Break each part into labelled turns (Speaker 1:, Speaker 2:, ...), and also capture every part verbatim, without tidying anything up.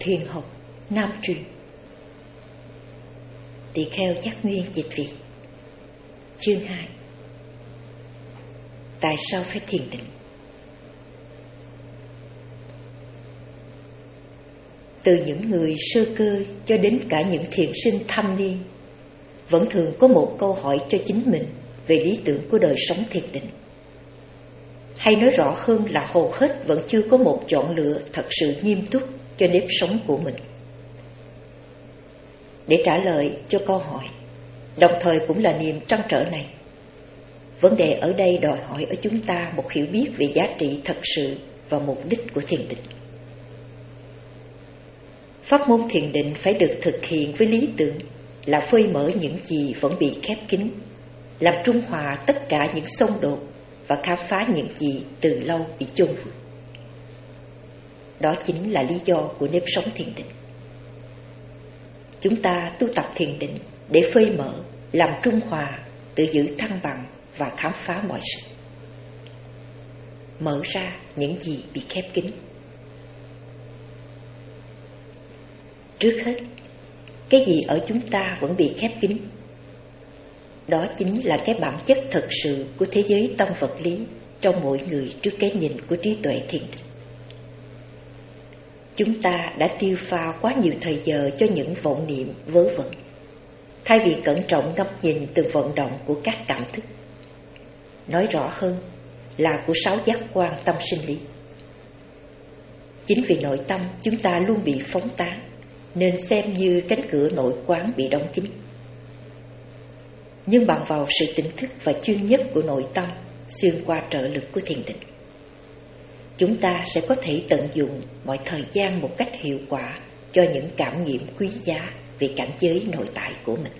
Speaker 1: Thiền học Nam truyền. Tỳ kheo Giác Nguyên dịch Việt. Chương hai. Tại sao phải thiền định? Từ những người sơ cơ cho đến cả những thiền sinh thâm niên, vẫn thường có một câu hỏi cho chính mình về lý tưởng của đời sống thiền định. Hay nói rõ hơn là hầu hết vẫn chưa có một chọn lựa thật sự nghiêm túc cho nếp sống của mình. Để trả lời cho câu hỏi, đồng thời cũng là niềm trăn trở này, vấn đề ở đây đòi hỏi ở chúng ta một hiểu biết về giá trị thật sự và mục đích của thiền định. Pháp môn thiền định phải được thực hiện với lý tưởng là phơi mở những gì vẫn bị khép kín, làm trung hòa tất cả những xung đột và khám phá những gì từ lâu bị chôn vùi. Đó chính là lý do của nếp sống thiền định. Chúng ta tu tập thiền định để phơi mở, làm trung hòa, tự giữ thăng bằng và khám phá mọi sự, mở ra những gì bị khép kín. Trước hết, cái gì ở chúng ta vẫn bị khép kín? Đó chính là cái bản chất thật sự của thế giới tâm vật lý trong mỗi người trước cái nhìn của trí tuệ thiền định. Chúng ta đã tiêu pha quá nhiều thời giờ cho những vọng niệm vớ vẩn, thay vì cẩn trọng ngắm nhìn từng vận động của các cảm thức. Nói rõ hơn là của sáu giác quan tâm sinh lý. Chính vì nội tâm chúng ta luôn bị phóng tán, nên xem như cánh cửa nội quán bị đóng kín. Nhưng bằng vào sự tỉnh thức và chuyên nhất của nội tâm xuyên qua trợ lực của thiền định, chúng ta sẽ có thể tận dụng mọi thời gian một cách hiệu quả cho những cảm nghiệm quý giá về cảnh giới nội tại của mình.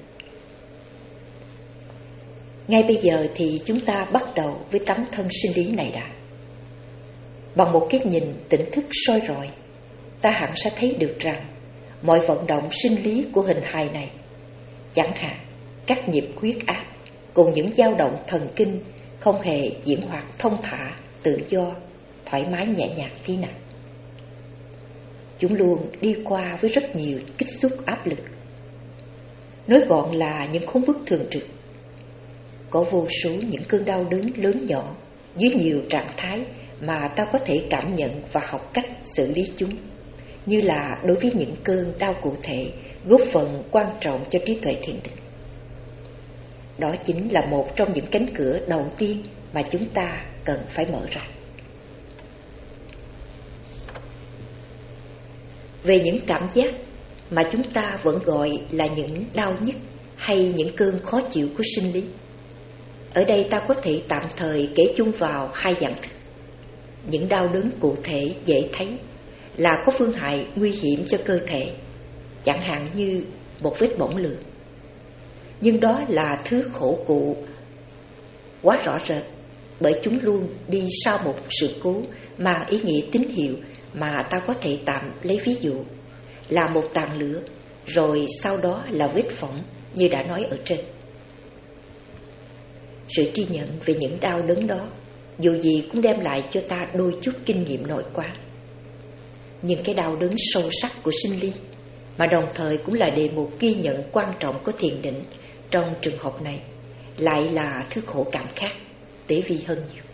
Speaker 1: Ngay bây giờ thì chúng ta bắt đầu với tấm thân sinh lý này đã. Bằng một cái nhìn tỉnh thức soi rọi, ta hẳn sẽ thấy được rằng mọi vận động sinh lý của hình hài này, chẳng hạn các nhịp huyết áp cùng những dao động thần kinh, không hề diễn hoạt thông thả, tự do, thoải mái nhẹ nhàng tí nào. Chúng luôn đi qua với rất nhiều kích xúc áp lực. Nói gọn là những khốn bức thường trực. Có vô số những cơn đau đớn lớn nhỏ dưới nhiều trạng thái mà ta có thể cảm nhận và học cách xử lý chúng, như là đối với những cơn đau cụ thể góp phần quan trọng cho trí tuệ thiền định. Đó chính là một trong những cánh cửa đầu tiên mà chúng ta cần phải mở ra. Về những cảm giác mà chúng ta vẫn gọi là những đau nhức hay những cơn khó chịu của sinh lý, ở đây ta có thể tạm thời kể chung vào hai dạng thức. Những đau đớn cụ thể dễ thấy là có phương hại nguy hiểm cho cơ thể, chẳng hạn như một vết bỏng lửa. Nhưng đó là thứ khổ cụ quá rõ rệt, bởi chúng luôn đi sau một sự cố mang ý nghĩa tín hiệu mà ta có thể tạm lấy ví dụ là một tàn lửa, rồi sau đó là vết phỏng như đã nói ở trên. Sự tri nhận về những đau đớn đó dù gì cũng đem lại cho ta đôi chút kinh nghiệm nội quán. Nhưng cái đau đớn sâu sắc của sinh lý, mà đồng thời cũng là đề mục ghi nhận quan trọng của thiền định trong trường hợp này, lại là thứ khổ cảm khác, tế vi hơn nhiều.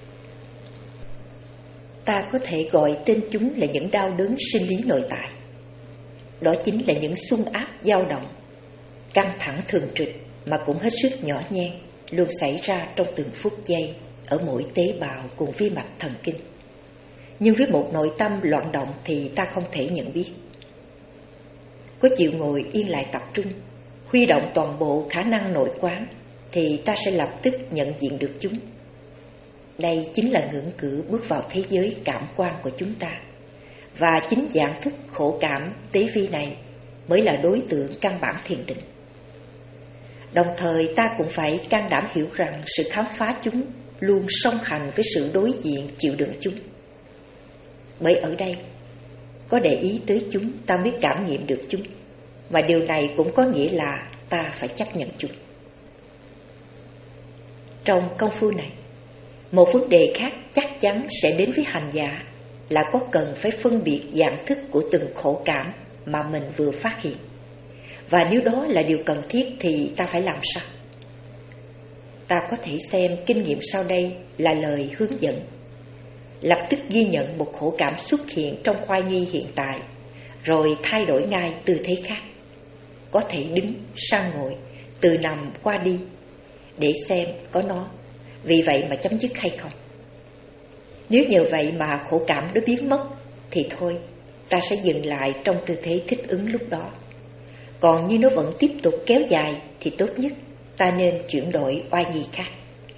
Speaker 1: Ta có thể gọi tên chúng là những đau đớn sinh lý nội tại. Đó chính là những xung áp dao động, căng thẳng thường trực mà cũng hết sức nhỏ nhen, luôn xảy ra trong từng phút giây ở mỗi tế bào cùng vi mạch thần kinh. Nhưng với một nội tâm loạn động thì ta không thể nhận biết. Có chịu ngồi yên lại tập trung, huy động toàn bộ khả năng nội quán, thì ta sẽ lập tức nhận diện được chúng. Đây chính là ngưỡng cửa bước vào thế giới cảm quan của chúng ta. Và chính dạng thức khổ cảm tế vi này mới là đối tượng căn bản thiền định. Đồng thời ta cũng phải can đảm hiểu rằng sự khám phá chúng luôn song hành với sự đối diện chịu đựng chúng. Bởi ở đây, có để ý tới chúng ta mới cảm nghiệm được chúng, mà điều này cũng có nghĩa là ta phải chấp nhận chúng. Trong công phu này, một vấn đề khác chắc chắn sẽ đến với hành giả là có cần phải phân biệt dạng thức của từng khổ cảm mà mình vừa phát hiện. Và nếu đó là điều cần thiết thì ta phải làm sao? Ta có thể xem kinh nghiệm sau đây là lời hướng dẫn. Lập tức ghi nhận một khổ cảm xuất hiện trong khoái nghi hiện tại, rồi thay đổi ngay tư thế khác. Có thể đứng sang ngồi, từ nằm qua đi, để xem có nó vì vậy mà chấm dứt hay không. Nếu nhờ vậy mà khổ cảm nó biến mất thì thôi, ta sẽ dừng lại trong tư thế thích ứng lúc đó. Còn như nó vẫn tiếp tục kéo dài thì tốt nhất ta nên chuyển đổi oai nghi khác.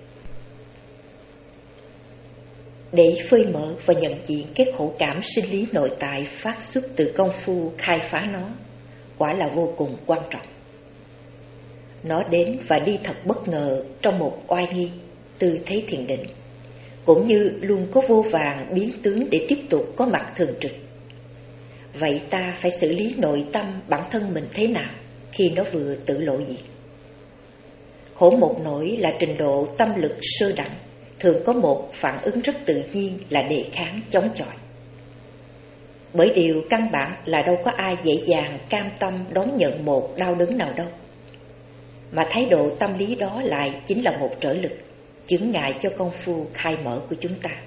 Speaker 1: Để phơi mở và nhận diện cái khổ cảm sinh lý nội tại phát xuất từ công phu khai phá nó quả là vô cùng quan trọng. Nó đến và đi thật bất ngờ trong một oai nghi, tư thế thiền định, cũng như luôn có vô vàn biến tướng để tiếp tục có mặt thường trực. Vậy ta phải xử lý nội tâm bản thân mình thế nào khi nó vừa tự lộ diện? Khổ một nỗi là trình độ tâm lực sơ đẳng, thường có một phản ứng rất tự nhiên là đề kháng chống chọi. Bởi điều căn bản là đâu có ai dễ dàng cam tâm đón nhận một đau đớn nào đâu. Mà thái độ tâm lý đó lại chính là một trở lực, chướng ngại cho công phu khai mở của chúng ta.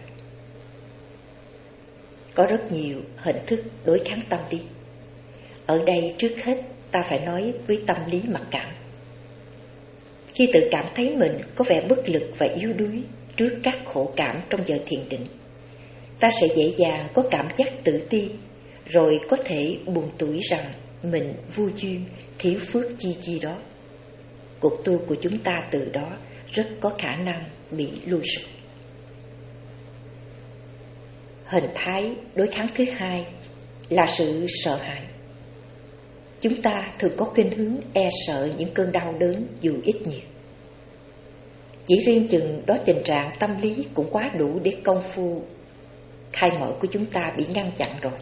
Speaker 1: Có rất nhiều hình thức đối kháng tâm lý. Ở đây trước hết ta phải nói với tâm lý mặc cảm. Khi tự cảm thấy mình có vẻ bất lực và yếu đuối trước các khổ cảm trong giờ thiền định, ta sẽ dễ dàng có cảm giác tự ti, rồi có thể buồn tủi rằng mình vô duyên, thiếu phước chi chi đó. Cuộc tu của chúng ta từ đó rất có khả năng bị lui sụp. Hình thái đối kháng thứ hai là sự sợ hãi. Chúng ta thường có khuynh hướng e sợ những cơn đau đớn dù ít nhiều. Chỉ riêng chừng đó tình trạng tâm lý cũng quá đủ để công phu khai mở của chúng ta bị ngăn chặn rồi.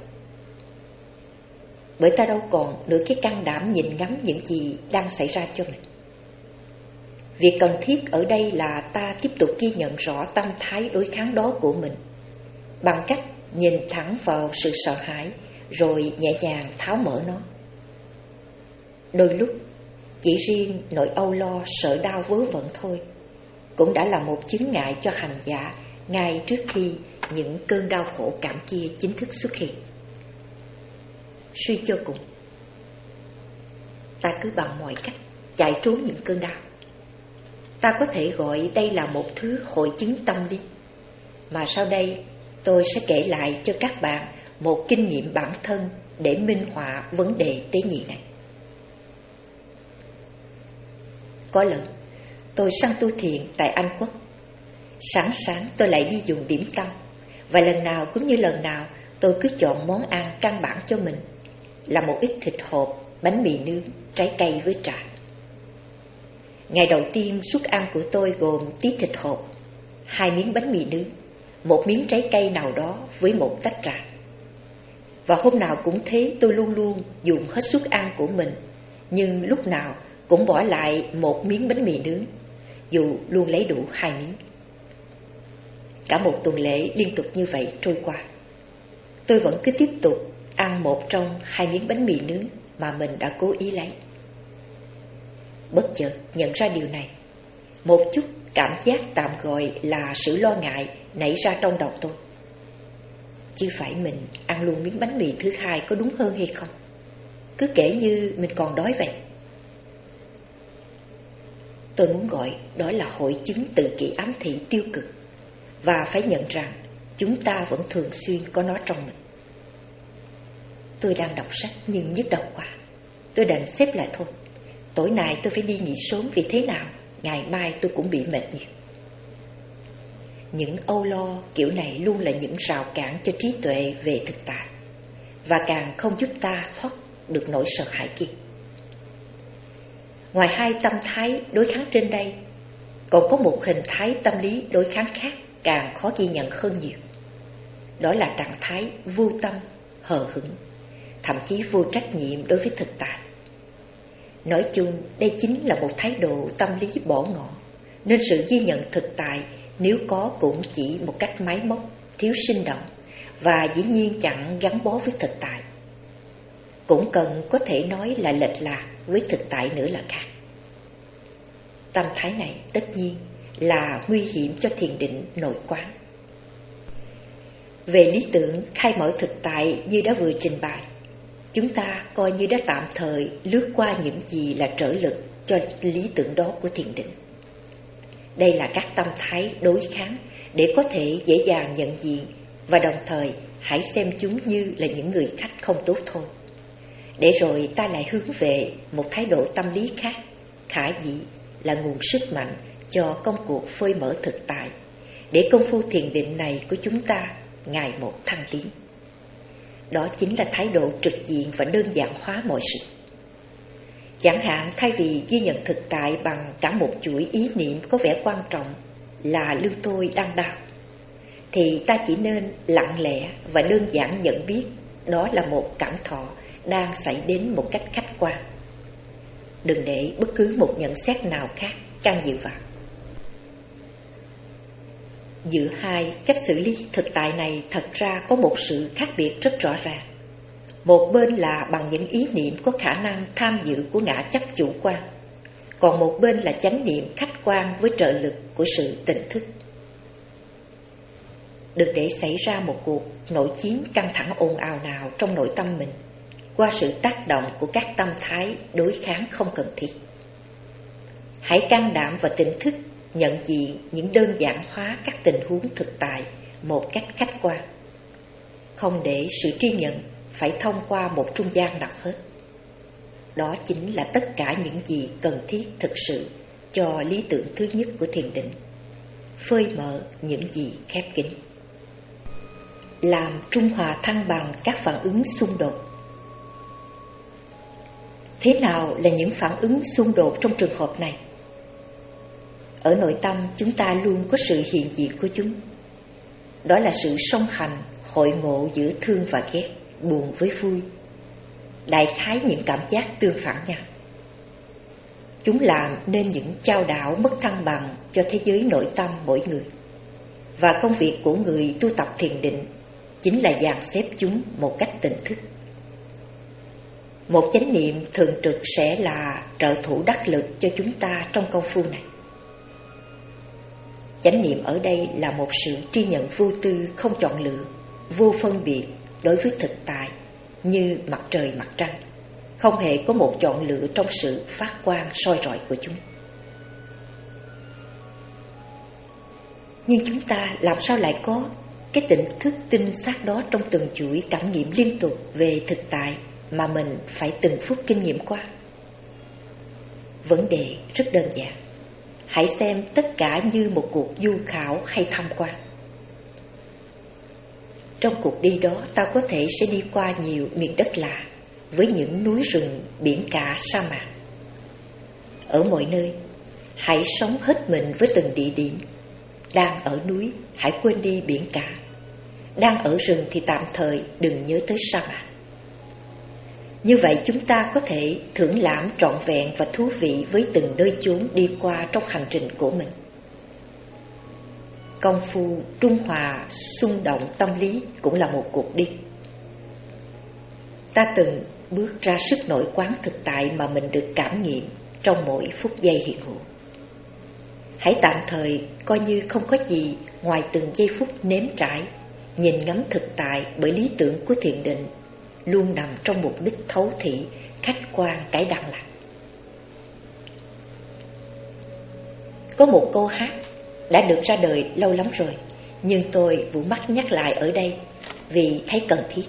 Speaker 1: Bởi ta đâu còn nửa cái can đảm nhìn ngắm những gì đang xảy ra cho mình. Việc cần thiết ở đây là ta tiếp tục ghi nhận rõ tâm thái đối kháng đó của mình bằng cách nhìn thẳng vào sự sợ hãi rồi nhẹ nhàng tháo mở nó. Đôi lúc chỉ riêng nỗi âu lo sợ đau vớ vẩn thôi cũng đã là một chướng ngại cho hành giả ngay trước khi những cơn đau khổ cảm kia chính thức xuất hiện. Suy cho cùng, ta cứ bằng mọi cách chạy trốn những cơn đau. Ta có thể gọi đây là một thứ hội chứng tâm lý, mà sau đây tôi sẽ kể lại cho các bạn một kinh nghiệm bản thân để minh họa vấn đề tế nhị này. Có lần tôi sang tu thiền tại Anh Quốc. Sáng sáng tôi lại đi dùng điểm tâm, và lần nào cũng như lần nào tôi cứ chọn món ăn căn bản cho mình là một ít thịt hộp, bánh mì nướng, trái cây với trà. Ngày đầu tiên suất ăn của tôi gồm tí thịt hộp, hai miếng bánh mì nướng, một miếng trái cây nào đó với một tách trà. Và hôm nào cũng thế, tôi luôn luôn dùng hết suất ăn của mình, nhưng lúc nào cũng bỏ lại một miếng bánh mì nướng, dù luôn lấy đủ hai miếng. Cả một tuần lễ liên tục như vậy trôi qua, tôi vẫn cứ tiếp tục ăn một trong hai miếng bánh mì nướng mà mình đã cố ý lấy. Bất chợt nhận ra điều này, một chút cảm giác tạm gọi là sự lo ngại nảy ra trong đầu tôi. Chứ phải mình ăn luôn miếng bánh mì thứ hai có đúng hơn hay không? Cứ kể như mình còn đói vậy. Tôi muốn gọi đó là hội chứng tự kỷ ám thị tiêu cực, và phải nhận rằng chúng ta vẫn thường xuyên có nó trong mình. Tôi đang đọc sách nhưng nhức đầu quá. Tôi đành xếp lại thôi. Tối nay tôi phải đi nghỉ sớm, vì thế nào ngày mai tôi cũng bị mệt nhiều. Những âu lo kiểu này luôn là những rào cản cho trí tuệ về thực tại, và càng không giúp ta thoát được nỗi sợ hãi kia. Ngoài hai tâm thái đối kháng trên đây, còn có một hình thái tâm lý đối kháng khác càng khó ghi nhận hơn nhiều. Đó là trạng thái vô tâm, hờ hững, thậm chí vô trách nhiệm đối với thực tại. Nói chung, đây chính là một thái độ tâm lý bỏ ngỏ, nên sự ghi nhận thực tại nếu có cũng chỉ một cách máy móc, thiếu sinh động, và dĩ nhiên chẳng gắn bó với thực tại. cũng cần có thể nói là lệch lạc với thực tại nữa là khác. Tâm thái này tất nhiên là nguy hiểm cho thiền định nội quán. Về lý tưởng khai mở thực tại như đã vừa trình bày, chúng ta coi như đã tạm thời lướt qua những gì là trở lực cho lý tưởng đó của thiền định. Đây là các tâm thái đối kháng để có thể dễ dàng nhận diện, và đồng thời hãy xem chúng như là những người khách không tốt thôi. Để rồi ta lại hướng về một thái độ tâm lý khác, khả dĩ là nguồn sức mạnh cho công cuộc phơi mở thực tại, để công phu thiền định này của chúng ta ngày một thăng tiến. Đó chính là thái độ trực diện và đơn giản hóa mọi sự. Chẳng hạn thay vì ghi nhận thực tại bằng cả một chuỗi ý niệm có vẻ quan trọng là lưng tôi đang đau, thì ta chỉ nên lặng lẽ và đơn giản nhận biết đó là một cảm thọ đang xảy đến một cách khách quan. Đừng để bất cứ một nhận xét nào khác can dự vào. Giữa hai cách xử lý thực tại này thật ra có một sự khác biệt rất rõ ràng. Một bên là bằng những ý niệm có khả năng tham dự của ngã chấp chủ quan, còn một bên là chánh niệm khách quan với trợ lực của sự tỉnh thức. Đừng để xảy ra một cuộc nội chiến căng thẳng ồn ào nào trong nội tâm mình qua sự tác động của các tâm thái đối kháng không cần thiết. Hãy can đảm và tỉnh thức nhận diện những đơn giản hóa các tình huống thực tại một cách khách quan, không để sự tri nhận phải thông qua một trung gian nào hết. Đó chính là tất cả những gì cần thiết thực sự cho lý tưởng thứ nhất của thiền định, phơi mở những gì khép kín, làm trung hòa thăng bằng các phản ứng xung đột. Thế nào là những phản ứng xung đột trong trường hợp này? Ở nội tâm chúng ta luôn có sự hiện diện của chúng. Đó là sự song hành, hội ngộ giữa thương và ghét, buồn với vui, đại khái những cảm giác tương phản nhau. Chúng làm nên những chao đảo mất thăng bằng cho thế giới nội tâm mỗi người. Và công việc của người tu tập thiền định chính là dàn xếp chúng một cách tỉnh thức. Một chánh niệm thường trực sẽ là trợ thủ đắc lực cho chúng ta trong công phu này. Chánh niệm ở đây là một sự tri nhận vô tư, không chọn lựa, vô phân biệt đối với thực tại như mặt trời mặt trăng, không hề có một chọn lựa trong sự phát quang soi rọi của chúng. Nhưng chúng ta làm sao lại có cái tỉnh thức tinh xác đó trong từng chuỗi cảm nghiệm liên tục về thực tại mà mình phải từng phút kinh nghiệm qua? Vấn đề rất đơn giản. Hãy xem tất cả như một cuộc du khảo hay tham quan. Trong cuộc đi đó, ta có thể sẽ đi qua nhiều miền đất lạ, với những núi rừng, biển cả, sa mạc. Ở mọi nơi, hãy sống hết mình với từng địa điểm. Đang ở núi, hãy quên đi biển cả. Đang ở rừng thì tạm thời đừng nhớ tới sa mạc. Như vậy chúng ta có thể thưởng lãm trọn vẹn và thú vị với từng nơi chốn đi qua trong hành trình của mình. Công phu trung hòa xung động tâm lý cũng là một cuộc đi. Ta từng bước ra sức nội quán thực tại mà mình được cảm nghiệm trong mỗi phút giây hiện hữu. Hãy tạm thời coi như không có gì ngoài từng giây phút nếm trải, nhìn ngắm thực tại, bởi lý tưởng của thiền định luôn nằm trong mục đích thấu thị, khách quan, cái đẳng lặng. Có một câu hát đã được ra đời lâu lắm rồi, nhưng tôi vụ mắt nhắc lại ở đây vì thấy cần thiết.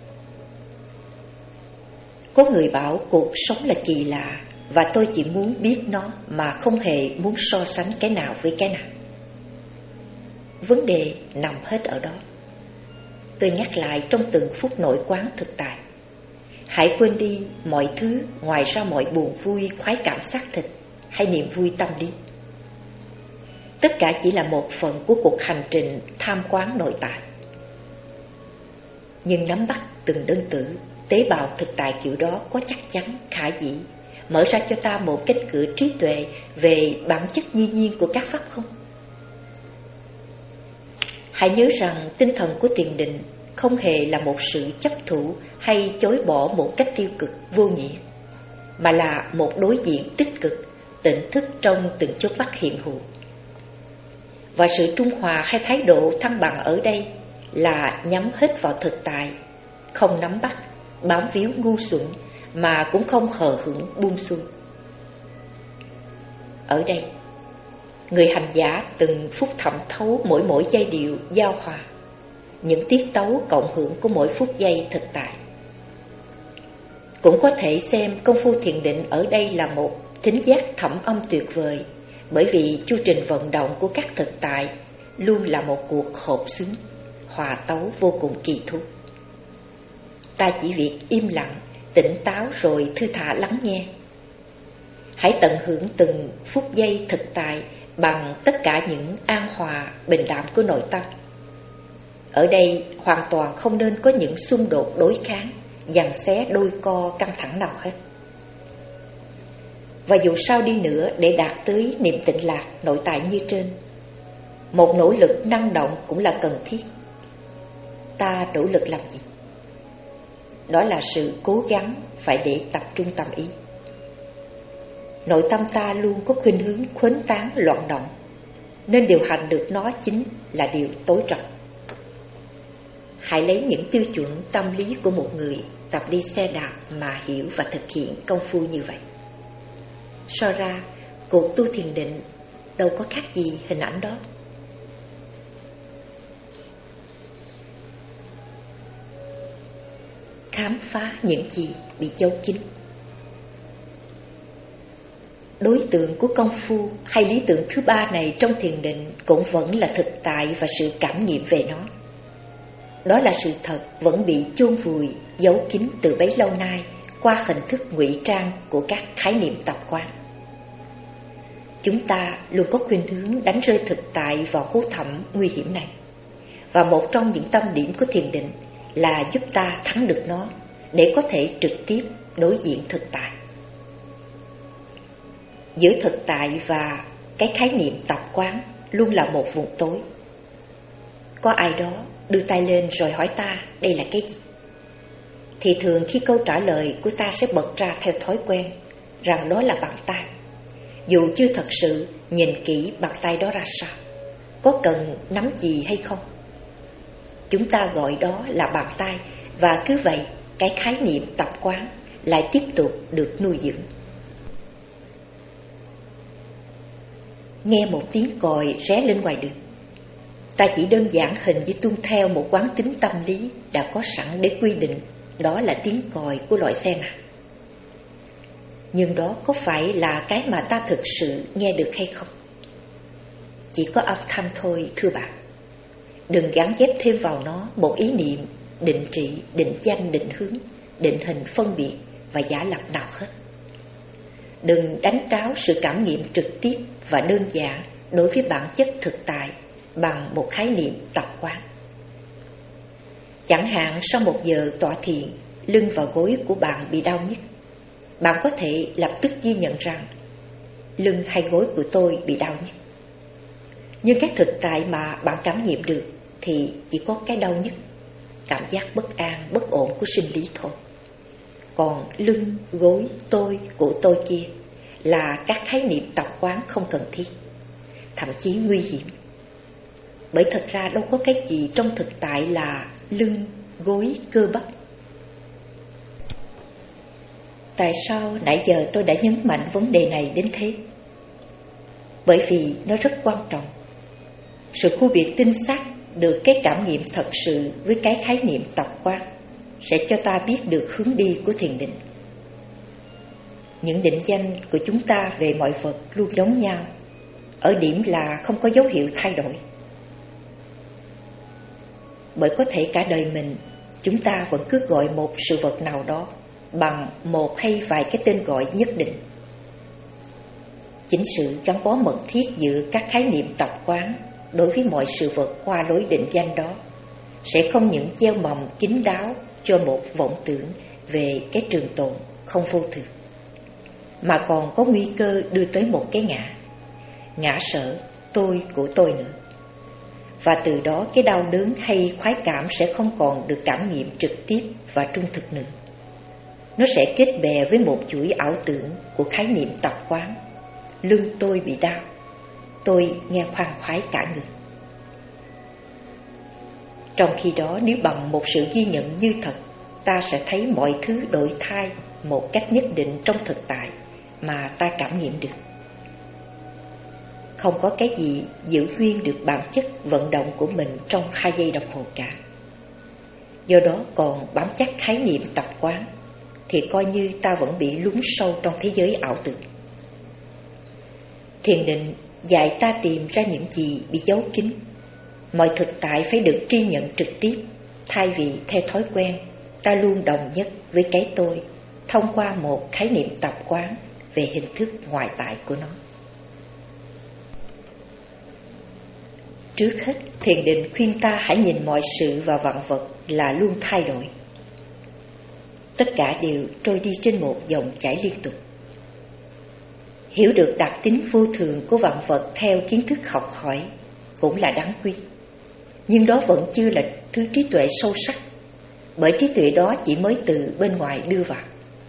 Speaker 1: Có người bảo cuộc sống là kỳ lạ, và tôi chỉ muốn biết nó mà không hề muốn so sánh cái nào với cái nào. Vấn đề nằm hết ở đó. Tôi nhắc lại trong từng phút nội quán thực tại. Hãy quên đi mọi thứ ngoài ra mọi buồn vui, khoái cảm xác thịt hay niềm vui tâm lý. Tất cả chỉ là một phần của cuộc hành trình tham quán nội tại. Nhưng nắm bắt từng đơn tử, tế bào thực tại kiểu đó có chắc chắn, khả dĩ mở ra cho ta một cánh cửa trí tuệ về bản chất nhiên nhiên của các pháp không? Hãy nhớ rằng tinh thần của thiền định không hề là một sự chấp thủ hay chối bỏ một cách tiêu cực vô nghĩa, mà là một đối diện tích cực, tỉnh thức trong từng chớp mắt hiện hữu. Và sự trung hòa hay thái độ thăng bằng ở đây là nhắm hết vào thực tại, không nắm bắt, bám víu ngu xuẩn, mà cũng không hờ hững buông xuôi. Ở đây, người hành giả từng phút thẩm thấu mỗi mỗi giai điệu giao hòa, những tiết tấu cộng hưởng của mỗi phút giây thực tại. Cũng có thể xem công phu thiền định ở đây là một thính giác thẩm âm tuyệt vời, bởi vì chu trình vận động của các thực tại luôn là một cuộc hợp xứng, hòa tấu vô cùng kỳ thú. Ta chỉ việc im lặng, tỉnh táo rồi thư thả lắng nghe. Hãy tận hưởng từng phút giây thực tại bằng tất cả những an hòa, bình đạm của nội tâm. Ở đây hoàn toàn không nên có những xung đột đối kháng, giằng xé đôi co căng thẳng nào hết. Và dù sao đi nữa, để đạt tới niềm tịnh lạc nội tại như trên, một nỗ lực năng động cũng là cần thiết. Ta nỗ lực làm gì? Đó là sự cố gắng phải để tập trung tâm ý. Nội tâm ta luôn có khuynh hướng khuếch tán loạn động, nên điều hành được nó chính là điều tối trọng. Hãy lấy những tiêu chuẩn tâm lý của một người tập đi xe đạp mà hiểu và thực hiện công phu như vậy. So ra, cuộc tu thiền định đâu có khác gì hình ảnh đó. Khám phá những gì bị giấu kín. Đối tượng của công phu hay lý tưởng thứ ba này trong thiền định cũng vẫn là thực tại và sự cảm nghiệm về nó. Đó là sự thật vẫn bị chôn vùi, giấu kín từ bấy lâu nay qua hình thức ngụy trang của các khái niệm tập quán. Chúng ta luôn có khuynh hướng đánh rơi thực tại vào hố thẳm nguy hiểm này. Và một trong những tâm điểm của thiền định là giúp ta thắng được nó để có thể trực tiếp đối diện thực tại. Giữa thực tại và cái khái niệm tập quán luôn là một vùng tối. Có ai đó đưa tay lên rồi hỏi ta đây là cái gì, thì thường khi câu trả lời của ta sẽ bật ra theo thói quen rằng đó là bàn tay, dù chưa thật sự nhìn kỹ bàn tay đó ra sao, có cần nắm gì hay không. Chúng ta gọi đó là bàn tay, và cứ vậy cái khái niệm tập quán lại tiếp tục được nuôi dưỡng. Nghe một tiếng còi ré lên ngoài đường, ta chỉ đơn giản hình như tuân theo một quán tính tâm lý đã có sẵn để quy định đó là tiếng còi của loại xe nào. Nhưng đó có phải là cái mà ta thực sự nghe được hay không? Chỉ có âm thanh thôi, thưa bạn. Đừng gắn ghép thêm vào nó một ý niệm, định trị, định danh, định hướng, định hình, phân biệt và giả lập nào hết. Đừng đánh tráo sự cảm nghiệm trực tiếp và đơn giản đối với bản chất thực tại bằng một khái niệm tập quán. Chẳng hạn sau một giờ tọa thiền, lưng và gối của bạn bị đau nhức. Bạn có thể lập tức ghi nhận rằng lưng hay gối của tôi bị đau nhức. Nhưng cái thực tại mà bạn cảm nghiệm được thì chỉ có cái đau nhức, cảm giác bất an, bất ổn của sinh lý thôi. Còn lưng, gối, tôi, của tôi kia là các khái niệm tập quán không cần thiết, thậm chí nguy hiểm. Bởi thật ra đâu có cái gì trong thực tại là lưng, gối, cơ bắp. Tại sao nãy giờ tôi đã nhấn mạnh vấn đề này đến thế? Bởi vì nó rất quan trọng. Sự khu biệt tinh xác được cái cảm nghiệm thật sự với cái khái niệm tập quán sẽ cho ta biết được hướng đi của thiền định. Những định danh của chúng ta về mọi vật luôn giống nhau, ở điểm là không có dấu hiệu thay đổi. Bởi có thể cả đời mình chúng ta vẫn cứ gọi một sự vật nào đó bằng một hay vài cái tên gọi nhất định. Chính sự gắn bó mật thiết giữa các khái niệm tập quán đối với mọi sự vật qua lối định danh đó sẽ không những gieo mầm kín đáo cho một vọng tưởng về cái trường tồn không vô thường, mà còn có nguy cơ đưa tới một cái ngã, ngã sở tôi của tôi nữa. và từ đó cái đau đớn hay khoái cảm sẽ không còn được cảm nghiệm trực tiếp và trung thực nữa. Nó sẽ kết bè với một chuỗi ảo tưởng của khái niệm tập quán. Lưng tôi bị đau, tôi nghe khoan khoái cả người. Trong khi đó, nếu bằng một sự ghi nhận như thật, ta sẽ thấy mọi thứ đổi thay một cách nhất định trong thực tại mà ta cảm nghiệm được. Không có cái gì giữ nguyên được bản chất vận động của mình trong hai giây đồng hồ cả. Do đó còn bám chắc khái niệm tập quán thì coi như ta vẫn bị lún sâu trong thế giới ảo tưởng. Thiền định dạy ta tìm ra những gì bị giấu kín. Mọi thực tại phải được tri nhận trực tiếp, thay vì theo thói quen ta luôn đồng nhất với cái tôi thông qua một khái niệm tập quán về hình thức ngoại tại của nó. Trước hết, thiền định khuyên ta hãy nhìn mọi sự và vạn vật là luôn thay đổi. Tất cả đều trôi đi trên một dòng chảy liên tục. Hiểu được đặc tính vô thường của vạn vật theo kiến thức học hỏi cũng là đáng quý. Nhưng đó vẫn chưa là thứ trí tuệ sâu sắc, bởi trí tuệ đó chỉ mới từ bên ngoài đưa vào.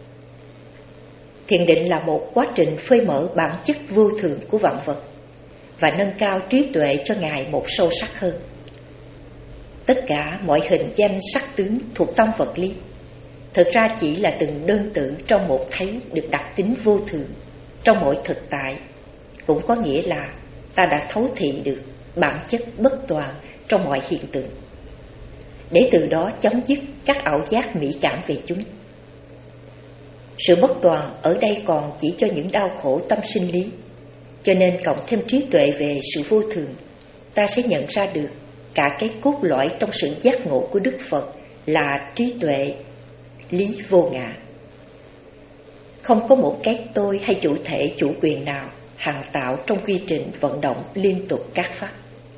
Speaker 1: Thiền định là một quá trình phơi mở bản chất vô thường của vạn vật và nâng cao trí tuệ cho Ngài một sâu sắc hơn. Tất cả mọi hình danh sắc tướng thuộc tâm vật lý thực ra chỉ là từng đơn tử trong một thấy được đặc tính vô thường trong mỗi thực tại, cũng có nghĩa là ta đã thấu thị được bản chất bất toàn trong mọi hiện tượng, để từ đó chấm dứt các ảo giác mỹ cảm về chúng. Sự bất toàn ở đây còn chỉ cho những đau khổ tâm sinh lý, cho nên cộng thêm trí tuệ về sự vô thường, ta sẽ nhận ra được cả cái cốt lõi trong sự giác ngộ của Đức Phật là trí tuệ lý vô ngã. Không có một cái tôi hay chủ thể chủ quyền nào hằng tạo trong quy trình vận động liên tục các pháp.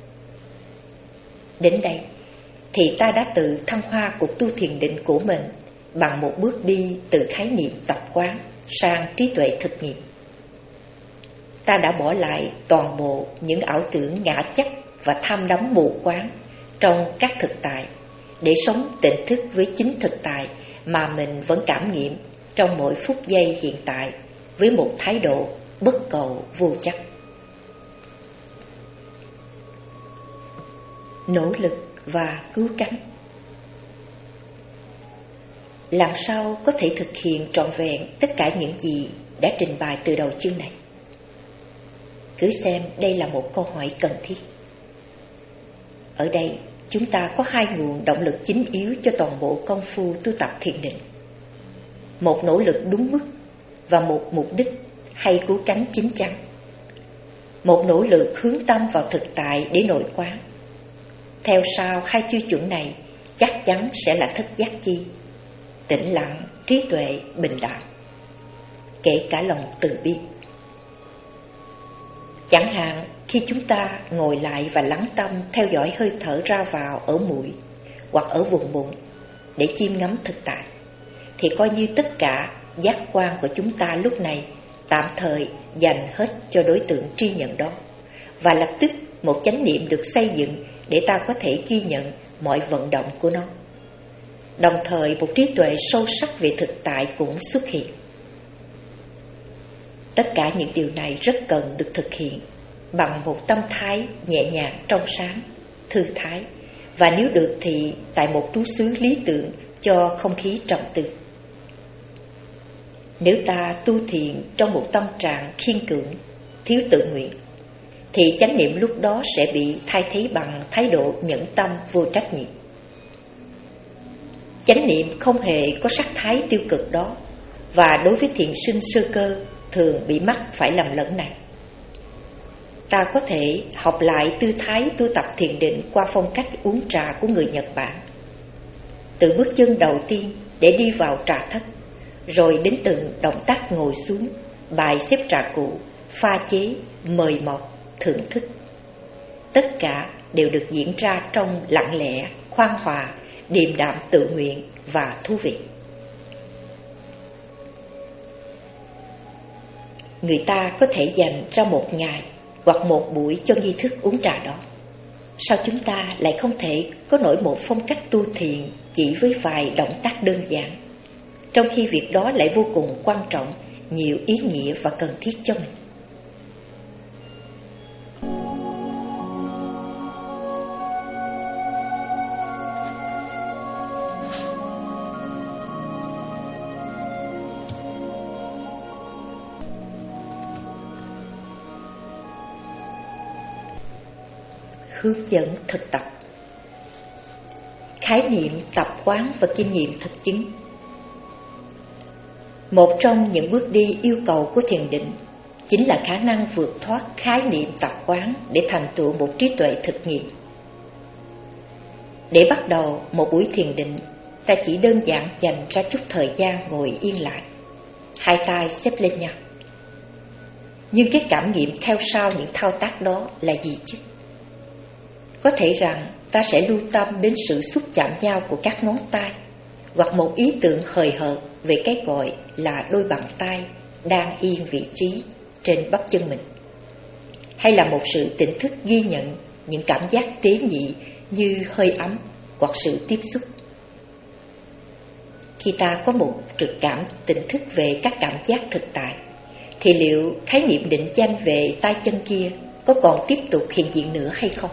Speaker 1: Đến đây thì ta đã tự thăng hoa cuộc tu thiền định của mình bằng một bước đi từ khái niệm tập quán sang trí tuệ thực nghiệm. Ta đã bỏ lại toàn bộ những ảo tưởng ngã chấp và tham đắm mù quáng trong các thực tại để sống tỉnh thức với chính thực tại mà mình vẫn cảm nghiệm trong mỗi phút giây hiện tại với một thái độ bất cầu vô chấp. Nỗ lực và cứu cánh. Làm sao có thể thực hiện trọn vẹn tất cả những gì đã trình bày từ đầu chương này? Cứ xem đây là một câu hỏi cần thiết. Ở đây chúng ta có hai nguồn động lực chính yếu cho toàn bộ công phu tu tập thiền định. Một nỗ lực đúng mức và một mục đích hay cứu cánh chính chắn. Một nỗ lực hướng tâm vào thực tại để nội quán. Theo sau hai tiêu chuẩn này chắc chắn sẽ là thức giác chi, tĩnh lặng, trí tuệ, bình đẳng, kể cả lòng từ bi. Chẳng hạn khi chúng ta ngồi lại và lắng tâm theo dõi hơi thở ra vào ở mũi hoặc ở vùng bụng để chiêm ngắm thực tại, thì coi như tất cả giác quan của chúng ta lúc này tạm thời dành hết cho đối tượng tri nhận đó, và lập tức một chánh niệm được xây dựng để ta có thể ghi nhận mọi vận động của nó. Đồng thời một trí tuệ sâu sắc về thực tại cũng xuất hiện. Tất cả những điều này rất cần được thực hiện bằng một tâm thái nhẹ nhàng trong sáng, thư thái, và nếu được thì tại một trú xứ lý tưởng cho không khí trầm tư. Nếu ta tu thiền trong một tâm trạng khiên cưỡng, thiếu tự nguyện, thì chánh niệm lúc đó sẽ bị thay thế bằng thái độ nhẫn tâm vô trách nhiệm. Chánh niệm không hề có sắc thái tiêu cực đó, và đối với thiền sinh sơ cơ thường bị mắc phải lầm lẫn này. Ta có thể học lại tư thái tu tập thiền định qua phong cách uống trà của người Nhật Bản. Từ bước chân đầu tiên để đi vào trà thất, rồi đến từng động tác ngồi xuống, bài xếp trà cụ, pha chế, mời mọc, thưởng thức. Tất cả đều được diễn ra trong lặng lẽ, khoan hòa, điềm đạm tự nguyện và thú vị. Người ta có thể dành ra một ngày hoặc một buổi cho nghi thức uống trà đó. Sao chúng ta lại không thể có nổi một phong cách tu thiền chỉ với vài động tác đơn giản, trong khi việc đó lại vô cùng quan trọng, nhiều ý nghĩa và cần thiết cho mình? Hướng dẫn thực tập. Khái niệm, tập quán và kinh nghiệm thực chứng. Một trong những bước đi yêu cầu của thiền định chính là khả năng vượt thoát khái niệm tập quán để thành tựu một trí tuệ thực nghiệm. Để bắt đầu một buổi thiền định, ta chỉ đơn giản dành ra chút thời gian ngồi yên lại, hai tay xếp lên nhau. Nhưng cái cảm nghiệm theo sau những thao tác đó là gì chứ? Có thể rằng ta sẽ lưu tâm đến sự xúc chạm nhau của các ngón tay, hoặc một ý tưởng hời hợt về cái gọi là đôi bàn tay đang yên vị trí trên bắp chân mình, hay là một sự tỉnh thức ghi nhận những cảm giác tế nhị như hơi ấm hoặc sự tiếp xúc. Khi ta có một trực cảm tỉnh thức về các cảm giác thực tại, thì liệu khái niệm định danh về tay chân kia có còn tiếp tục hiện diện nữa hay không?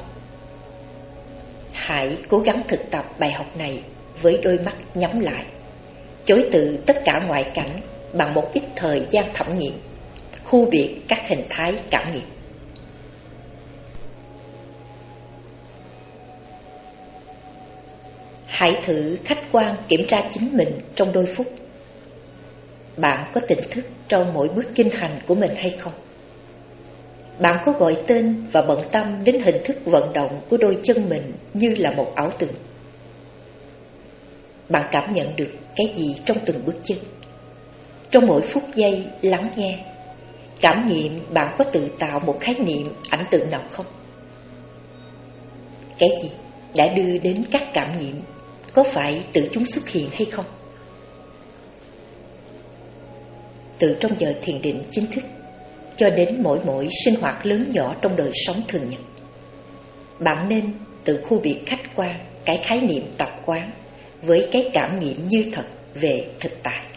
Speaker 1: Hãy cố gắng thực tập bài học này với đôi mắt nhắm lại, chối từ tất cả ngoại cảnh bằng một ít thời gian thẩm nghiệm, khu biệt các hình thái cảm nghiệm. Hãy thử khách quan kiểm tra chính mình trong đôi phút. Bạn có tỉnh thức trong mỗi bước kinh hành của mình hay không? Bạn có gọi tên và bận tâm đến hình thức vận động của đôi chân mình như là một ảo tưởng? Bạn cảm nhận được cái gì trong từng bước chân? Trong mỗi phút giây lắng nghe, cảm nghiệm bạn có tự tạo một khái niệm ảnh tượng nào không? Cái gì đã đưa đến các cảm nghiệm? Có phải tự chúng xuất hiện hay không? Từ trong giờ thiền định chính thức cho đến mỗi mỗi sinh hoạt lớn nhỏ trong đời sống thường nhật, bạn nên tự khu biệt khách quan cái khái niệm tập quán với cái cảm nghiệm như thật về thực tại.